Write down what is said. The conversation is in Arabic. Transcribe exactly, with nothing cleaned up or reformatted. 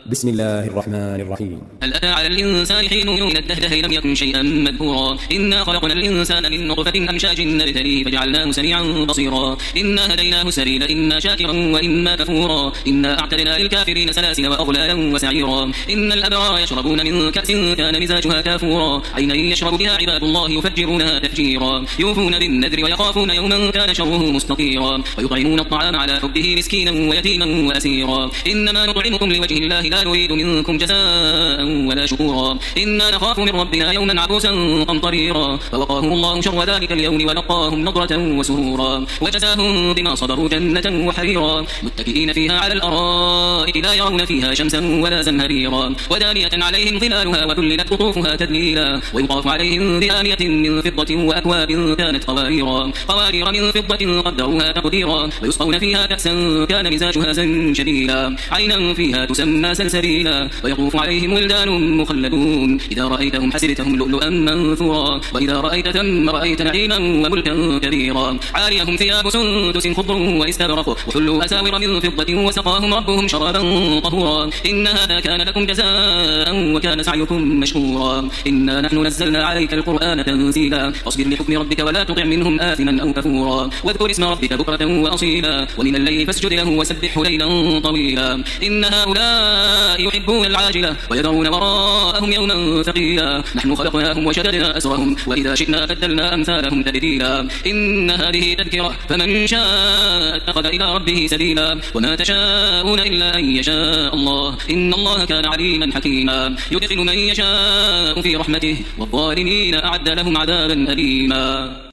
بسم الله الرحمن الرحيم. هل أتى على الإنسان حين من الدهر لم يكن شيئا مذكورا إنا خلقنا الإنسان من نطفة أمشاج نبتليه فجعلناه سميعا بصيرا إنا هديناه السبيل إما شاكرا وإما كفورا إنا أعتدنا للكافرين سلاسل وأغلالا وسعيرا إن الأبرار يشربون من كأس كان مزاجها كافورا عينا يشرب بها عباد الله يفجرونها تفجيرا يوفون بالنذر ويخافون يوما كان شره مستطيرا ويطعمون الطعام على حبه مسكينا ويتيما وأسيرا إنما نطعمكم لوجه الله لا نريد منكم جزاء ولا شكورا إنا نخاف من ربنا يوما عبوسا قمطريرا فوقاهم الله شر ذلك اليوم ولقاهم نضرة وسرورا وجزاهم بما صبروا جنة وحريرا متكئين فيها على الأرائك لا يرون فيها شمسا ولا زمهريرا ودانية عليهم ظلالها وذللت قطوفها تذليلا ويطاف عليهم بآنية من فضة وأكواب كانت قواريرا قوارير من فضة قدروها تقديرا ويسقون فيها كأسا كان مزاجها زنجبيلا عينا فيها تسمى سلسبيلا ويطوف عليهم ولدان مخلدون إذا رأيتهم حسبتهم لؤلؤا منثورا وإذا رأيت ثم رأيت نعيما وملكا كبيرا عاليهم ثياب سندس خضر واستبرق وحلوا أساور من فضة وسقاهم ربهم شرابا طهورا إن هذا كان لكم جزاء وكان سعيكم مشكورا إنا نحن نزلنا عليك القرآن تنزيلا فاصبر لحكم ربك ولا تطع منهم آثما أو كفورا واذكر اسم ربك بكرة وأصيلا ومن الليل فاسجد له وسبحه ليلا طويلا إن هؤلاء يحبون العاجلة ويذرون وراءهم يوما ثقيلا نحن خلقناهم وشددنا أسرهم وإذا شئنا بدلنا أمثالهم تبديلا إن هذه تذكرة فمن شاء اتخذ إلى ربه سبيلا وما تشاءون إلا أن يشاء الله إن الله كان عليما حكيما يدخل من يشاء في رحمته والظالمين أعد لهم عذابا أليما.